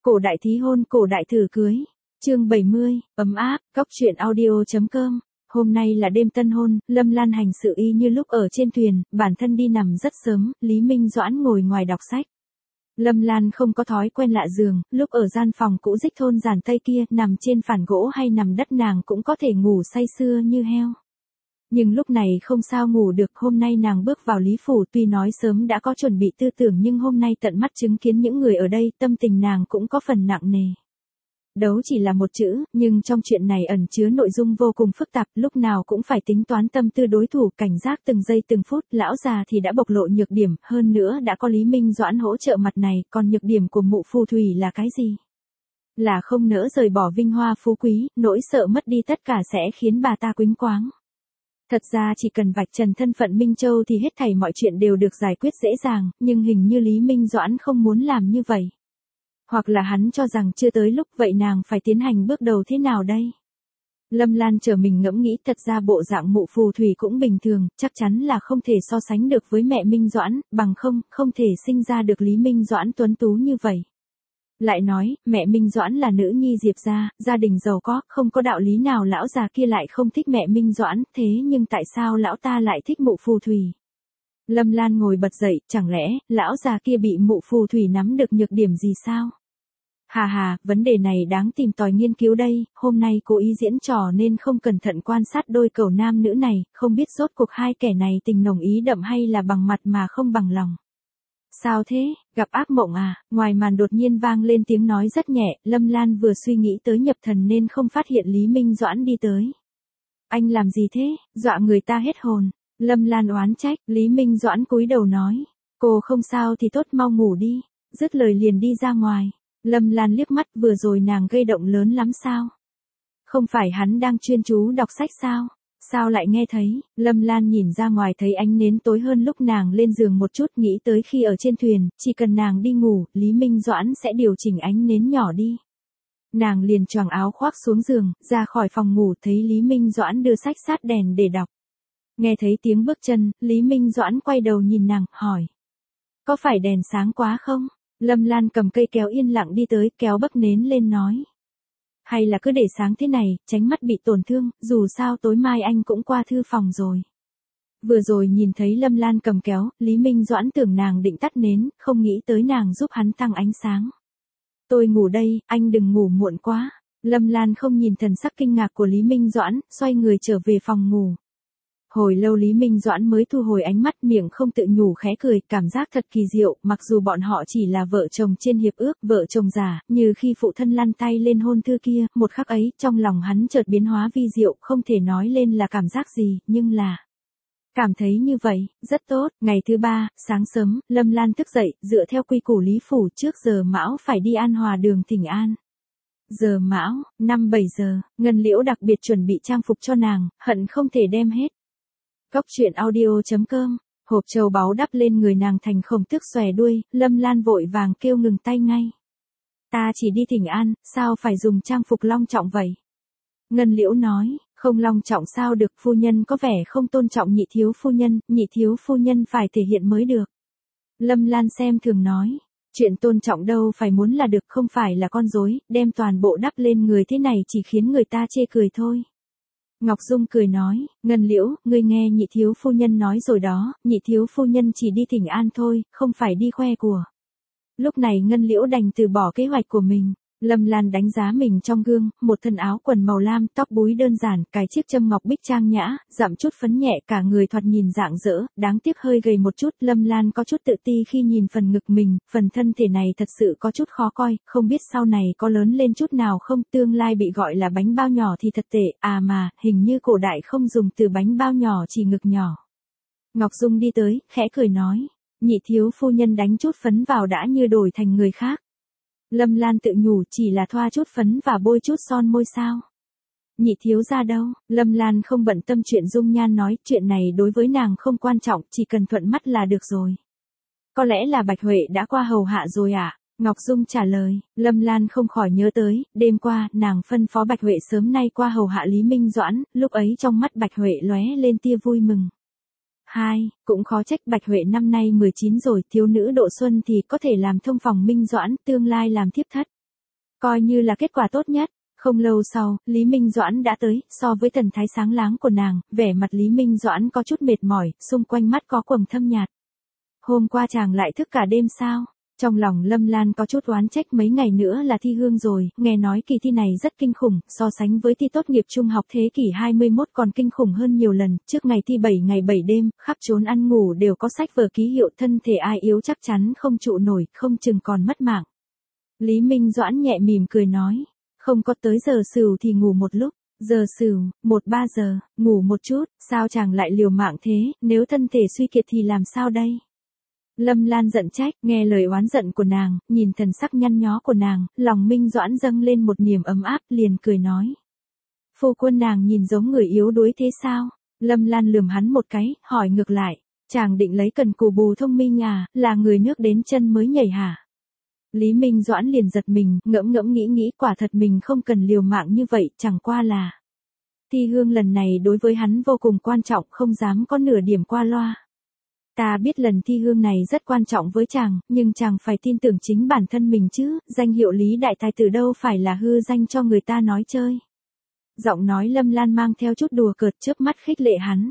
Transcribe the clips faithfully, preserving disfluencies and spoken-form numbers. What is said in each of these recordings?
Cổ đại thí hôn, cổ đại thử cưới. Chương bảy mươi, ấm áp, góc truyện audio.com. Hôm nay là đêm tân hôn, Lâm Lan hành sự y như lúc ở trên thuyền, bản thân đi nằm rất sớm, Lý Minh Doãn ngồi ngoài đọc sách. Lâm Lan không có thói quen lạ giường, lúc ở gian phòng cũ dích thôn giản tây kia, nằm trên phản gỗ hay nằm đất nàng cũng có thể ngủ say sưa như heo. Nhưng lúc này không sao ngủ được, hôm nay nàng bước vào Lý Phủ tuy nói sớm đã có chuẩn bị tư tưởng nhưng hôm nay tận mắt chứng kiến những người ở đây, tâm tình nàng cũng có phần nặng nề. Đấu chỉ là một chữ, nhưng trong chuyện này ẩn chứa nội dung vô cùng phức tạp, lúc nào cũng phải tính toán tâm tư đối thủ, cảnh giác từng giây từng phút, lão già thì đã bộc lộ nhược điểm, hơn nữa đã có Lý Minh Doãn hỗ trợ mặt này, còn nhược điểm của mụ phù thủy là cái gì? Là không nỡ rời bỏ vinh hoa phú quý, nỗi sợ mất đi tất cả sẽ khiến bà ta quĩnh quáng. Thật ra chỉ cần vạch trần thân phận Minh Châu thì hết thảy mọi chuyện đều được giải quyết dễ dàng, nhưng hình như Lý Minh Doãn không muốn làm như vậy. Hoặc là hắn cho rằng chưa tới lúc, vậy nàng phải tiến hành bước đầu thế nào đây? Lâm Lan chờ mình ngẫm nghĩ, thật ra bộ dạng mụ phù thủy cũng bình thường, chắc chắn là không thể so sánh được với mẹ Minh Doãn, bằng không, không thể sinh ra được Lý Minh Doãn tuấn tú như vậy. Lại nói, mẹ Minh Doãn là nữ nhi Diệp gia, gia đình giàu có, không có đạo lý nào lão già kia lại không thích mẹ Minh Doãn, thế nhưng tại sao lão ta lại thích mụ phù thủy? Lâm Lan ngồi bật dậy, chẳng lẽ, lão già kia bị mụ phù thủy nắm được nhược điểm gì sao? Hà hà, vấn đề này đáng tìm tòi nghiên cứu đây, hôm nay cố ý diễn trò nên không cẩn thận quan sát đôi cẩu nam nữ này, không biết rốt cuộc hai kẻ này tình nồng ý đậm hay là bằng mặt mà không bằng lòng. Sao thế, gặp ác mộng à? Ngoài màn đột nhiên vang lên tiếng nói rất nhẹ, Lâm Lan vừa suy nghĩ tới nhập thần nên không phát hiện Lý Minh Doãn đi tới. Anh làm gì thế, dọa người ta hết hồn. Lâm Lan oán trách, Lý Minh Doãn cúi đầu nói. Cô không sao thì tốt, mau ngủ đi. Dứt lời liền đi ra ngoài. Lâm Lan liếc mắt, vừa rồi nàng gây động lớn lắm sao? Không phải hắn đang chuyên chú đọc sách sao? Sao lại nghe thấy? Lâm Lan nhìn ra ngoài thấy ánh nến tối hơn lúc nàng lên giường một chút, nghĩ tới khi ở trên thuyền, chỉ cần nàng đi ngủ, Lý Minh Doãn sẽ điều chỉnh ánh nến nhỏ đi. Nàng liền choàng áo khoác xuống giường, ra khỏi phòng ngủ, thấy Lý Minh Doãn đưa sách sát đèn để đọc. Nghe thấy tiếng bước chân, Lý Minh Doãn quay đầu nhìn nàng, hỏi. Có phải đèn sáng quá không? Lâm Lan cầm cây kéo yên lặng đi tới, kéo bấc nến lên nói. Hay là cứ để sáng thế này, tránh mắt bị tổn thương, dù sao tối mai anh cũng qua thư phòng rồi. Vừa rồi nhìn thấy Lâm Lan cầm kéo, Lý Minh Doãn tưởng nàng định tắt nến, không nghĩ tới nàng giúp hắn tăng ánh sáng. Tôi ngủ đây, anh đừng ngủ muộn quá. Lâm Lan không nhìn thần sắc kinh ngạc của Lý Minh Doãn, xoay người trở về phòng ngủ. Hồi lâu Lý Minh Doãn mới thu hồi ánh mắt, miệng không tự nhủ khẽ cười, cảm giác thật kỳ diệu, mặc dù bọn họ chỉ là vợ chồng trên hiệp ước, vợ chồng giả, như khi phụ thân lăn tay lên hôn thư kia, một khắc ấy, trong lòng hắn chợt biến hóa vi diệu, không thể nói lên là cảm giác gì, nhưng là cảm thấy như vậy, rất tốt. Ngày thứ ba, sáng sớm, Lâm Lan thức dậy, dựa theo quy củ Lý Phủ, trước giờ mão phải đi An Hòa đường thỉnh an. Giờ mão, năm bảy giờ, Ngân Liễu đặc biệt chuẩn bị trang phục cho nàng, hận không thể đem hết. Góc truyện audio.com, hộp châu báu đắp lên người nàng thành khổng tước xòe đuôi, Lâm Lan vội vàng kêu ngừng tay ngay. Ta chỉ đi thỉnh an, sao phải dùng trang phục long trọng vậy? Ngân Liễu nói, không long trọng sao được, phu nhân có vẻ không tôn trọng nhị thiếu phu nhân, nhị thiếu phu nhân phải thể hiện mới được. Lâm Lan xem thường nói, chuyện tôn trọng đâu phải muốn là được, không phải là con rối, đem toàn bộ đắp lên người thế này chỉ khiến người ta chê cười thôi. Ngọc Dung cười nói, Ngân Liễu, ngươi nghe nhị thiếu phu nhân nói rồi đó, nhị thiếu phu nhân chỉ đi thỉnh an thôi, không phải đi khoe của. Lúc này Ngân Liễu đành từ bỏ kế hoạch của mình. Lâm Lan đánh giá mình trong gương, một thân áo quần màu lam, tóc búi đơn giản, cài chiếc châm ngọc bích trang nhã, dặm chút phấn nhẹ, cả người thoạt nhìn rạng rỡ, đáng tiếc hơi gầy một chút. Lâm Lan có chút tự ti khi nhìn phần ngực mình, phần thân thể này thật sự có chút khó coi, không biết sau này có lớn lên chút nào không, tương lai bị gọi là bánh bao nhỏ thì thật tệ, à mà, hình như cổ đại không dùng từ bánh bao nhỏ, chỉ ngực nhỏ. Ngọc Dung đi tới, khẽ cười nói, nhị thiếu phu nhân đánh chút phấn vào đã như đổi thành người khác. Lâm Lan tự nhủ, chỉ là thoa chút phấn và bôi chút son môi sao? Nhị thiếu ra đâu? Lâm Lan không bận tâm chuyện dung nhan nói, chuyện này đối với nàng không quan trọng, chỉ cần thuận mắt là được rồi. Có lẽ là Bạch Huệ đã qua hầu hạ rồi ạ? À? Ngọc Dung trả lời, Lâm Lan không khỏi nhớ tới, đêm qua, nàng phân phó Bạch Huệ sớm nay qua hầu hạ Lý Minh Doãn, lúc ấy trong mắt Bạch Huệ lóe lên tia vui mừng. Hai, cũng khó trách Bạch Huệ năm nay mười chín rồi, thiếu nữ độ xuân thì có thể làm thông phòng Minh Doãn, tương lai làm thiếp thất. Coi như là kết quả tốt nhất. Không lâu sau, Lý Minh Doãn đã tới, so với thần thái sáng láng của nàng, vẻ mặt Lý Minh Doãn có chút mệt mỏi, xung quanh mắt có quầng thâm nhạt. Hôm qua chàng lại thức cả đêm sao? Trong lòng Lâm Lan có chút oán trách, mấy ngày nữa là thi hương rồi, nghe nói kỳ thi này rất kinh khủng, so sánh với thi tốt nghiệp trung học thế kỷ hai mươi mốt còn kinh khủng hơn nhiều lần, trước ngày thi bảy ngày bảy đêm, khắp trốn ăn ngủ đều có sách vở ký hiệu, thân thể ai yếu chắc chắn không trụ nổi, không chừng còn mất mạng. Lý Minh Doãn nhẹ mỉm cười nói, không có tới giờ sửu thì ngủ một lúc, giờ sửu, một ba giờ, ngủ một chút, sao chàng lại liều mạng thế, nếu thân thể suy kiệt thì làm sao đây? Lâm Lan giận trách, nghe lời oán giận của nàng, nhìn thần sắc nhăn nhó của nàng, lòng Minh Doãn dâng lên một niềm ấm áp, liền cười nói. Phu quân nàng nhìn giống người yếu đuối thế sao? Lâm Lan lườm hắn một cái, hỏi ngược lại, chàng định lấy cần cù bù thông minh à, là người nước đến chân mới nhảy hả? Lý Minh Doãn liền giật mình, ngẫm ngẫm nghĩ nghĩ, quả thật mình không cần liều mạng như vậy, chẳng qua là. Thi hương lần này đối với hắn vô cùng quan trọng, không dám có nửa điểm qua loa. Ta biết lần thi hương này rất quan trọng với chàng, nhưng chàng phải tin tưởng chính bản thân mình chứ, danh hiệu Lý Đại Tài Tử đâu phải là hư danh cho người ta nói chơi. Giọng nói Lâm Lan mang theo chút đùa cợt, chớp mắt khích lệ hắn.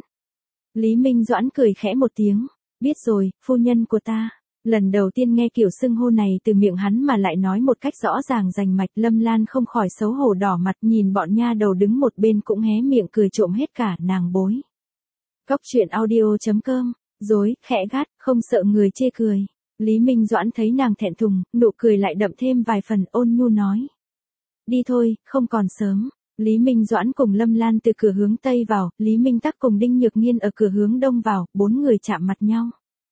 Lý Minh Doãn cười khẽ một tiếng, biết rồi, phu nhân của ta. Lần đầu tiên nghe kiểu xưng hô này từ miệng hắn mà lại nói một cách rõ ràng rành mạch, Lâm Lan không khỏi xấu hổ đỏ mặt, nhìn bọn nha đầu đứng một bên cũng hé miệng cười trộm hết cả, nàng bối. Cốc truyện audio chấm com, dối, khẽ gắt, không sợ người chê cười. Lý Minh Doãn thấy nàng thẹn thùng, nụ cười lại đậm thêm vài phần, ôn nhu nói. Đi thôi, không còn sớm. Lý Minh Doãn cùng Lâm Lan từ cửa hướng Tây vào, Lý Minh Tắc cùng Đinh Nhược Nghiên ở cửa hướng Đông vào, bốn người chạm mặt nhau.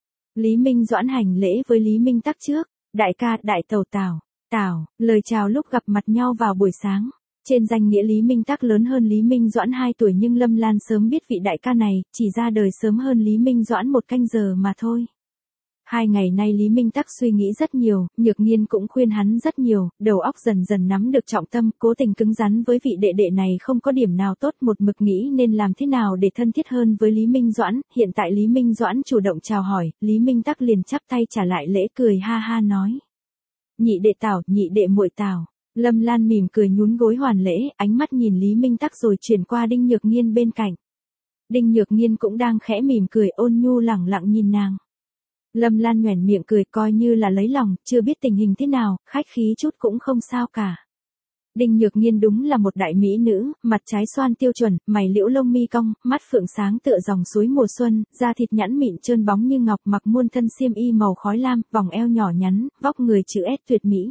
Lý Minh Doãn hành lễ với Lý Minh Tắc trước, đại ca, đại tẩu Tào, Tào, lời chào lúc gặp mặt nhau vào buổi sáng. Trên danh nghĩa Lý Minh Tắc lớn hơn Lý Minh Doãn hai tuổi nhưng Lâm Lan sớm biết vị đại ca này, chỉ ra đời sớm hơn Lý Minh Doãn một canh giờ mà thôi. Hai ngày nay Lý Minh Tắc suy nghĩ rất nhiều, Nhược Nghiên cũng khuyên hắn rất nhiều, đầu óc dần dần nắm được trọng tâm, cố tình cứng rắn với vị đệ đệ này không có điểm nào tốt, một mực nghĩ nên làm thế nào để thân thiết hơn với Lý Minh Doãn. Hiện tại Lý Minh Doãn chủ động chào hỏi, Lý Minh Tắc liền chắp tay trả lại lễ, cười ha ha nói. Nhị đệ Tào, nhị đệ muội Tào. Lâm Lan mỉm cười nhún gối hoàn lễ, ánh mắt nhìn Lý Minh Tắc rồi chuyển qua Đinh Nhược Nghiên bên cạnh. Đinh Nhược Nghiên cũng đang khẽ mỉm cười, ôn nhu lẳng lặng nhìn nàng. Lâm Lan nhoẻn miệng cười, coi như là lấy lòng, chưa biết tình hình thế nào, khách khí chút cũng không sao cả. Đinh Nhược Nghiên đúng là một đại mỹ nữ, mặt trái xoan tiêu chuẩn, mày liễu lông mi cong, mắt phượng sáng tựa dòng suối mùa xuân, da thịt nhẵn mịn trơn bóng như ngọc, mặc muôn thân xiêm y màu khói lam, vòng eo nhỏ nhắn, vóc người chữ S tuyệt mỹ.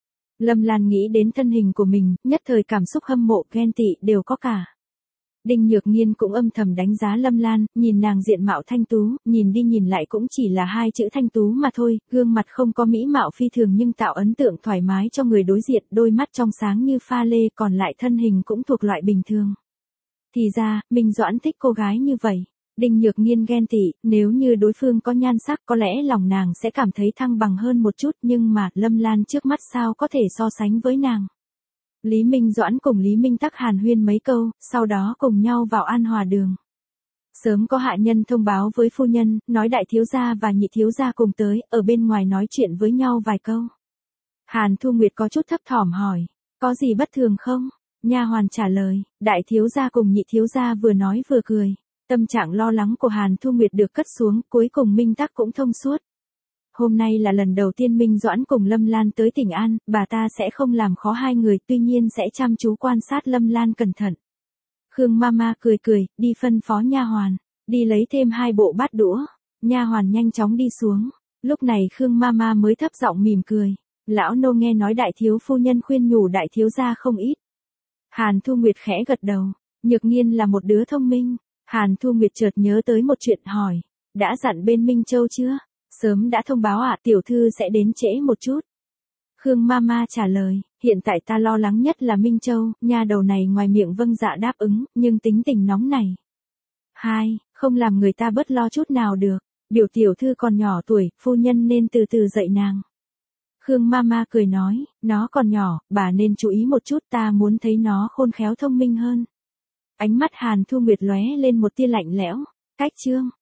Lâm Lan nghĩ đến thân hình của mình, nhất thời cảm xúc hâm mộ, ghen tị đều có cả. Đinh Nhược Nghiên cũng âm thầm đánh giá Lâm Lan, nhìn nàng diện mạo thanh tú, nhìn đi nhìn lại cũng chỉ là hai chữ thanh tú mà thôi, gương mặt không có mỹ mạo phi thường nhưng tạo ấn tượng thoải mái cho người đối diện, đôi mắt trong sáng như pha lê, còn lại thân hình cũng thuộc loại bình thường. Thì ra, Minh Doãn thích cô gái như vậy. Đinh Nhược Nghiên ghen tị, nếu như đối phương có nhan sắc có lẽ lòng nàng sẽ cảm thấy thăng bằng hơn một chút, nhưng mà Lâm Lan trước mắt sao có thể so sánh với nàng. Lý Minh Doãn cùng Lý Minh Tắc hàn huyên mấy câu, sau đó cùng nhau vào An Hòa Đường. Sớm có hạ nhân thông báo với phu nhân, nói đại thiếu gia và nhị thiếu gia cùng tới, ở bên ngoài nói chuyện với nhau vài câu. Hàn Thu Nguyệt có chút thấp thỏm hỏi, có gì bất thường không? Nha hoàn trả lời, đại thiếu gia cùng nhị thiếu gia vừa nói vừa cười. Tâm trạng lo lắng của Hàn Thu Nguyệt được cất xuống, cuối cùng Minh Tắc cũng thông suốt. Hôm nay là lần đầu tiên Minh Doãn cùng Lâm Lan tới tỉnh An, bà ta sẽ không làm khó hai người, tuy nhiên sẽ chăm chú quan sát Lâm Lan cẩn thận. Khương Mama cười cười, đi phân phó nha hoàn, đi lấy thêm hai bộ bát đũa. Nha hoàn nhanh chóng đi xuống. Lúc này Khương Mama mới thấp giọng mỉm cười. Lão nô nghe nói đại thiếu phu nhân khuyên nhủ đại thiếu gia không ít. Hàn Thu Nguyệt khẽ gật đầu. Nhược Nghiên là một đứa thông minh. Hàn Thu Nguyệt chợt nhớ tới một chuyện hỏi. Đã dặn bên Minh Châu chưa? Sớm đã thông báo ạ, à, tiểu thư sẽ đến trễ một chút. Khương Mama trả lời, hiện tại ta lo lắng nhất là Minh Châu, nha đầu này ngoài miệng vâng dạ đáp ứng, nhưng tính tình nóng này. Hai, không làm người ta bớt lo chút nào được, biểu tiểu thư còn nhỏ tuổi, phu nhân nên từ từ dạy nàng. Khương Mama cười nói, nó còn nhỏ, bà nên chú ý một chút, ta muốn thấy nó khôn khéo thông minh hơn. Ánh mắt Hàn Thu Nguyệt lóe lên một tia lạnh lẽo, cách chương.